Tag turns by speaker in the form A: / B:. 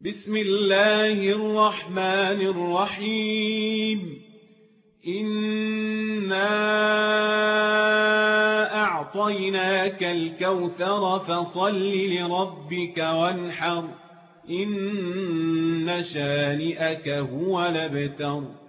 A: بسم الله الرحمن الرحيم إنا أعطيناك الكوثر فصل لربك وانحر إن شانئك هو الأبتر